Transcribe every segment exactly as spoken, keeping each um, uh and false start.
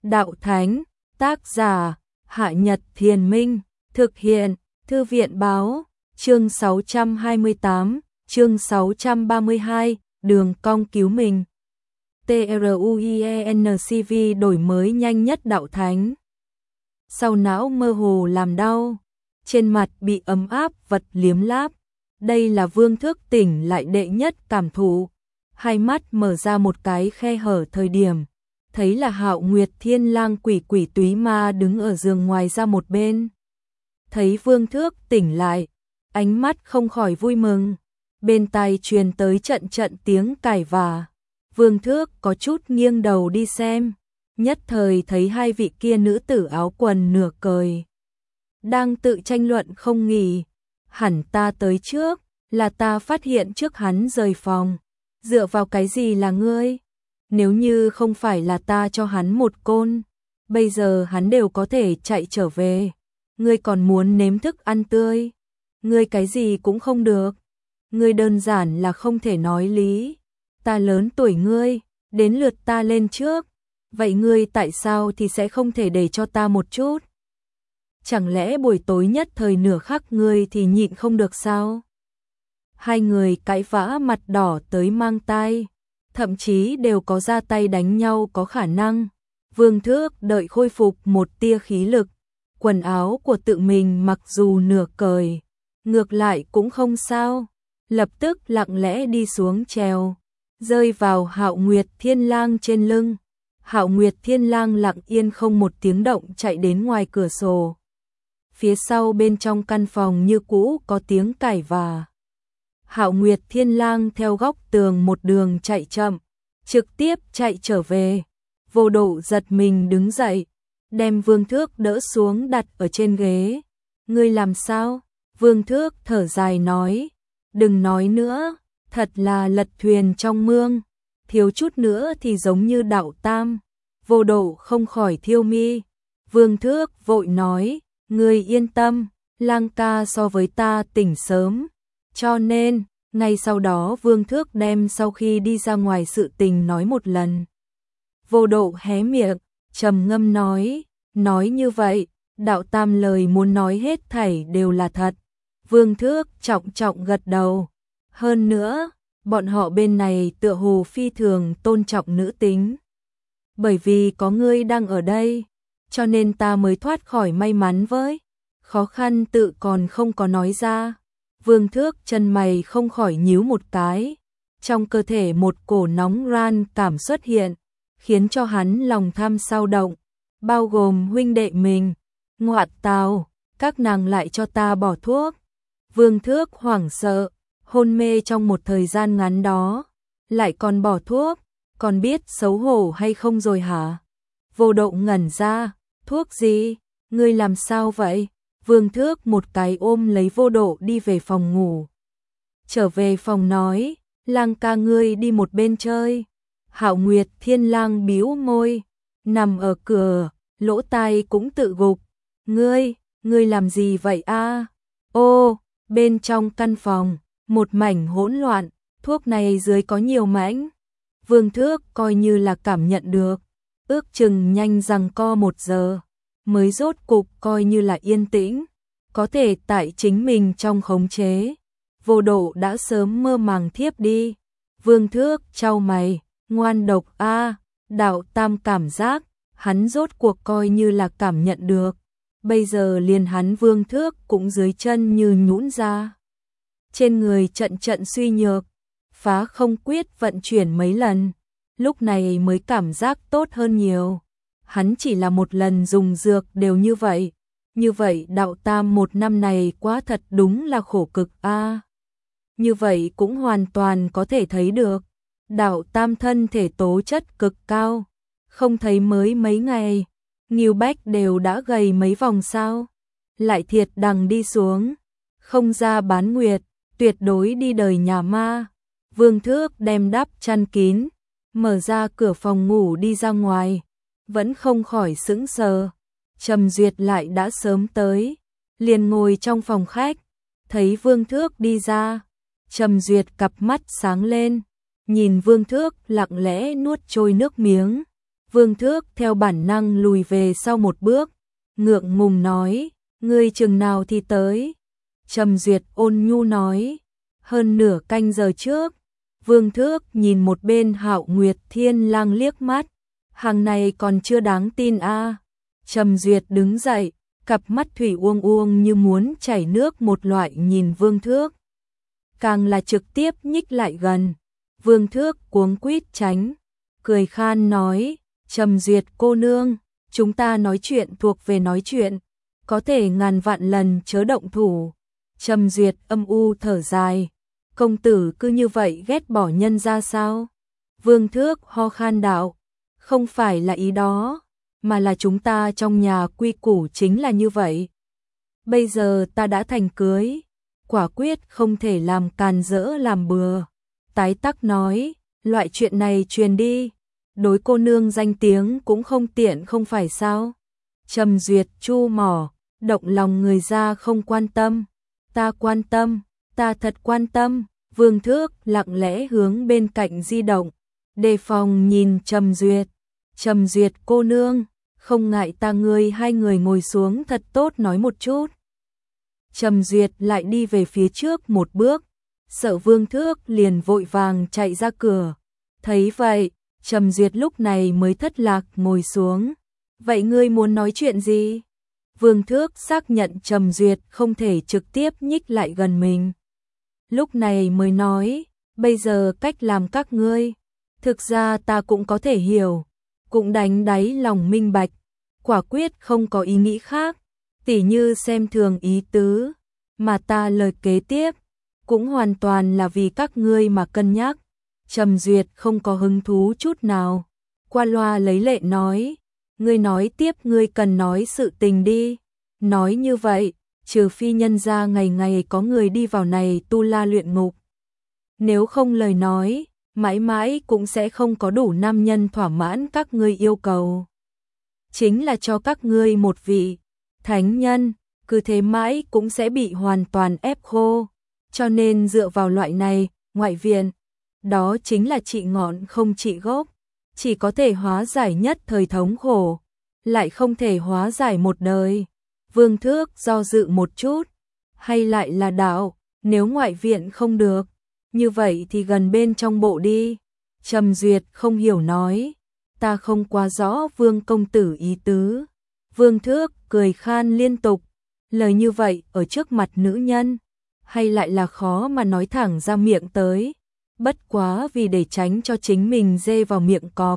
Đạo Thánh, tác giả, Hạ Nhật Thiền Minh, thực hiện, Thư viện Báo, chương sáu trăm hai mươi tám, chương sáu trăm ba mươi hai, đường cong cứu mình. TRUIENCV đổi mới nhanh nhất Đạo Thánh. Sau não mơ hồ làm đau, trên mặt bị ấm áp vật liếm láp. Đây là Vương thức tỉnh lại đệ nhất cảm thụ. Hai mắt mở ra một cái khe hở thời điểm, thấy là Hạo Nguyệt Thiên Lang quỷ quỷ túy ma đứng ở giường ngoài ra một bên. Thấy Vương Thước tỉnh lại, ánh mắt không khỏi vui mừng, bên tai truyền tới trận trận tiếng cãi vã. Vương Thước có chút nghiêng đầu đi xem, nhất thời thấy hai vị kia nữ tử áo quần nửa cởi đang tự tranh luận không nghỉ. Hẳn ta tới trước, là ta phát hiện trước hắn rời phòng. Dựa vào cái gì là ngươi? Nếu như không phải là ta cho hắn một côn, bây giờ hắn đều có thể chạy trở về. Ngươi còn muốn nếm thức ăn tươi? Ngươi cái gì cũng không được. Ngươi đơn giản là không thể nói lý. Ta lớn tuổi ngươi, đến lượt ta lên trước. Vậy ngươi tại sao thì sẽ không thể để cho ta một chút? Chẳng lẽ buổi tối nhất thời nửa khắc ngươi thì nhịn không được sao? Hai người cãi vã mặt đỏ tới mang tai, thậm chí đều có ra tay đánh nhau có khả năng. Vương Thước đợi khôi phục một tia khí lực, quần áo của tự mình mặc dù nửa cởi, ngược lại cũng không sao, lập tức lặng lẽ đi xuống trèo, rơi vào Hạo Nguyệt Thiên Lang trên lưng. Hạo Nguyệt Thiên Lang lặng yên không một tiếng động chạy đến ngoài cửa sổ. Phía sau bên trong căn phòng như cũ có tiếng cãi vã. Hạo Nguyệt Thiên Lang theo góc tường một đường chạy chậm, trực tiếp chạy trở về. Vô Độ giật mình đứng dậy, đem Vương Thước đỡ xuống đặt ở trên ghế. Ngươi làm sao? Vương Thước thở dài nói, đừng nói nữa, thật là lật thuyền trong mương, thiếu chút nữa thì giống như Đạo Tam. Vô Độ không khỏi thiêu mi. Vương Thước vội nói, ngươi yên tâm, Lang ca so với ta tỉnh sớm. Cho nên, ngay sau đó Vương Thước đem sau khi đi ra ngoài sự tình nói một lần. Vô Độ hé miệng, trầm ngâm nói, nói như vậy, Đạo Tam lời muốn nói hết thảy đều là thật. Vương Thước trọng trọng gật đầu. Hơn nữa, bọn họ bên này tựa hồ phi thường tôn trọng nữ tính. Bởi vì có ngươi đang ở đây, cho nên ta mới thoát khỏi may mắn với. Khó khăn tự còn không có nói ra. Vương Thước chân mày không khỏi nhíu một cái, trong cơ thể một cổ nóng ran cảm xuất hiện, khiến cho hắn lòng tham sao động, bao gồm huynh đệ mình. Ngoạn tào, các nàng lại cho ta bỏ thuốc. Vương Thước hoảng sợ, hôn mê trong một thời gian ngắn đó, lại còn bỏ thuốc, còn biết xấu hổ hay không rồi hả? Vô Độ ngẩn ra, thuốc gì? Ngươi làm sao vậy? Vương Thước một cái ôm lấy Vô Độ đi về phòng ngủ. Trở về phòng nói, Lang ca ngươi đi một bên chơi. Hạo Nguyệt Thiên Lang bĩu môi, nằm ở cửa, lỗ tai cũng tự gục. Ngươi, ngươi làm gì vậy a? Ô, bên trong căn phòng, một mảnh hỗn loạn, thuốc này dưới có nhiều mảnh. Vương Thước coi như là cảm nhận được, ước chừng nhanh giằng co một giờ, mới rốt cục coi như là yên tĩnh, có thể tại chính mình trong khống chế. Vô Độ đã sớm mơ màng thiếp đi. Vương Thước chau mày, ngoan độc a, Đạo Tam cảm giác, hắn rốt cuộc coi như là cảm nhận được. Bây giờ liền hắn Vương Thước cũng dưới chân như nhũn ra. Trên người trận trận suy nhược, phá không quyết vận chuyển mấy lần, lúc này mới cảm giác tốt hơn nhiều. Hắn chỉ là một lần dùng dược đều như vậy. Như vậy Đạo Tam một năm này quá thật đúng là khổ cực a. Như vậy cũng hoàn toàn có thể thấy được, Đạo Tam thân thể tố chất cực cao, không thấy mới mấy ngày, Ngưu Bách đều đã gầy mấy vòng sao. Lại thiệt đằng đi xuống, không ra bán nguyệt, tuyệt đối đi đời nhà ma. Vương Thước đem đắp chăn kín, mở ra cửa phòng ngủ đi ra ngoài, vẫn không khỏi sững sờ. Trầm Duyệt lại đã sớm tới, liền ngồi trong phòng khách, thấy Vương Thước đi ra, Trầm Duyệt cặp mắt sáng lên, nhìn Vương Thước lặng lẽ nuốt trôi nước miếng. Vương Thước theo bản năng lùi về sau một bước, ngượng ngùng nói, ngươi chừng nào thì tới. Trầm Duyệt ôn nhu nói, hơn nửa canh giờ trước. Vương Thước nhìn một bên Hạo Nguyệt Thiên Lang liếc mắt, hàng này còn chưa đáng tin a. À. Trầm Duyệt đứng dậy, cặp mắt thủy uông uông như muốn chảy nước một loại nhìn Vương Thước. Càng là trực tiếp nhích lại gần. Vương Thước cuống quýt tránh, cười khan nói, Trầm Duyệt cô nương, chúng ta nói chuyện thuộc về nói chuyện, có thể ngàn vạn lần chớ động thủ. Trầm Duyệt âm u thở dài, công tử cứ như vậy ghét bỏ nhân ra sao? Vương Thước ho khan đạo, không phải là ý đó, mà là chúng ta trong nhà quy củ chính là như vậy. Bây giờ ta đã thành cưới, quả quyết không thể làm càn rỡ làm bừa. Tái Tắc nói, loại chuyện này truyền đi, đối cô nương danh tiếng cũng không tiện không phải sao? Trầm Duyệt chu mỏ, động lòng người ra không quan tâm. Ta quan tâm, ta thật quan tâm. Vương Thước lặng lẽ hướng bên cạnh di động, đề phòng nhìn Trầm Duyệt. Trầm Duyệt cô nương, không ngại ta ngươi hai người ngồi xuống thật tốt nói một chút. Trầm Duyệt lại đi về phía trước một bước, sợ Vương Thước liền vội vàng chạy ra cửa. Thấy vậy, Trầm Duyệt lúc này mới thất lạc ngồi xuống. Vậy ngươi muốn nói chuyện gì? Vương Thước xác nhận Trầm Duyệt không thể trực tiếp nhích lại gần mình. Lúc này mới nói, bây giờ cách làm các ngươi, thực ra ta cũng có thể hiểu, cũng đánh đáy lòng minh bạch, quả quyết không có ý nghĩ khác, tỉ như xem thường ý tứ, mà ta lời kế tiếp, cũng hoàn toàn là vì các ngươi mà cân nhắc. Trầm Duyệt không có hứng thú chút nào, qua loa lấy lệ nói, ngươi nói tiếp ngươi cần nói sự tình đi, nói như vậy, trừ phi nhân ra ngày ngày có người đi vào này tu la luyện ngục. Nếu không lời nói, mãi mãi cũng sẽ không có đủ nam nhân thỏa mãn các ngươi yêu cầu. Chính là cho các ngươi một vị thánh nhân, cứ thế mãi cũng sẽ bị hoàn toàn ép khô. Cho nên dựa vào loại này, ngoại viện, đó chính là trị ngọn không trị gốc, chỉ có thể hóa giải nhất thời thống khổ, lại không thể hóa giải một đời. Vương Thước do dự một chút, hay lại là đạo, nếu ngoại viện không được, như vậy thì gần bên trong bộ đi. Trầm Duyệt không hiểu nói, ta không quá rõ Vương công tử ý tứ. Vương Thước cười khan liên tục, lời như vậy ở trước mặt nữ nhân, hay lại là khó mà nói thẳng ra miệng tới, bất quá vì để tránh cho chính mình dê vào miệng cọp.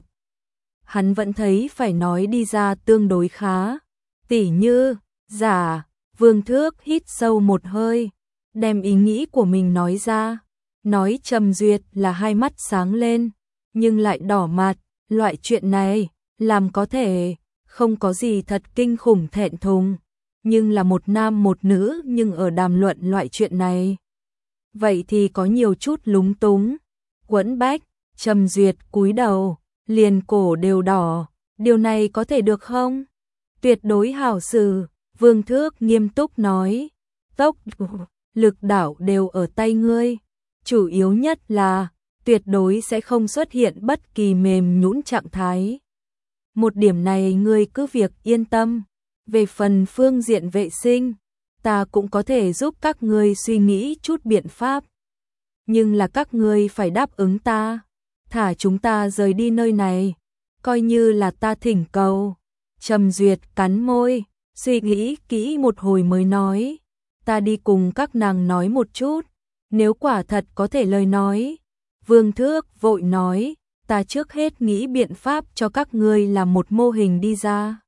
Hắn vẫn thấy phải nói đi ra tương đối khá, tỉ như, giả, Vương Thước hít sâu một hơi, đem ý nghĩ của mình nói ra, nói Trầm Duyệt là hai mắt sáng lên, nhưng lại đỏ mặt, loại chuyện này, làm có thể, không có gì thật kinh khủng thẹn thùng, nhưng là một nam một nữ nhưng ở đàm luận loại chuyện này. Vậy thì có nhiều chút lúng túng, quẫn bách, Trầm Duyệt cúi đầu, liền cổ đều đỏ, điều này có thể được không? Tuyệt đối hảo xử, Vương Thước nghiêm túc nói, tốc, lực đảo đều ở tay ngươi, chủ yếu nhất là, tuyệt đối sẽ không xuất hiện bất kỳ mềm nhũn trạng thái. Một điểm này ngươi cứ việc yên tâm, về phần phương diện vệ sinh, ta cũng có thể giúp các ngươi suy nghĩ chút biện pháp. Nhưng là các ngươi phải đáp ứng ta, thả chúng ta rời đi nơi này, coi như là ta thỉnh cầu. Trầm Duyệt cắn môi, suy nghĩ kỹ một hồi mới nói, ta đi cùng các nàng nói một chút, nếu quả thật có thể lời nói. Vương Thước vội nói, ta trước hết nghĩ biện pháp cho các ngươi làm một mô hình đi ra.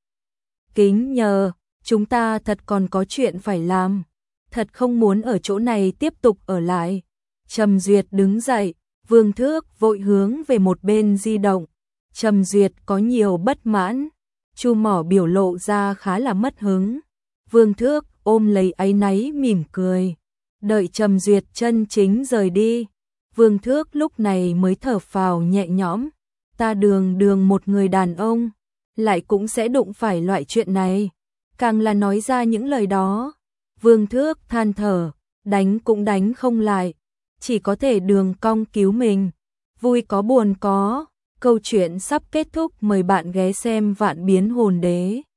Kính nhờ, chúng ta thật còn có chuyện phải làm, thật không muốn ở chỗ này tiếp tục ở lại. Trầm Duyệt đứng dậy, Vương Thước vội hướng về một bên di động. Trầm Duyệt có nhiều bất mãn, Chu Mỏ biểu lộ ra khá là mất hứng. Vương Thước ôm lấy áy náy mỉm cười, đợi Trầm Duyệt chân chính rời đi. Vương Thước lúc này mới thở phào nhẹ nhõm, ta đường đường một người đàn ông, lại cũng sẽ đụng phải loại chuyện này, càng là nói ra những lời đó. Vương Thước than thở, đánh cũng đánh không lại, chỉ có thể đường cong cứu mình, vui có buồn có, Câu chuyện sắp kết thúc, mời bạn ghé xem Vạn Biến Hồn Đế.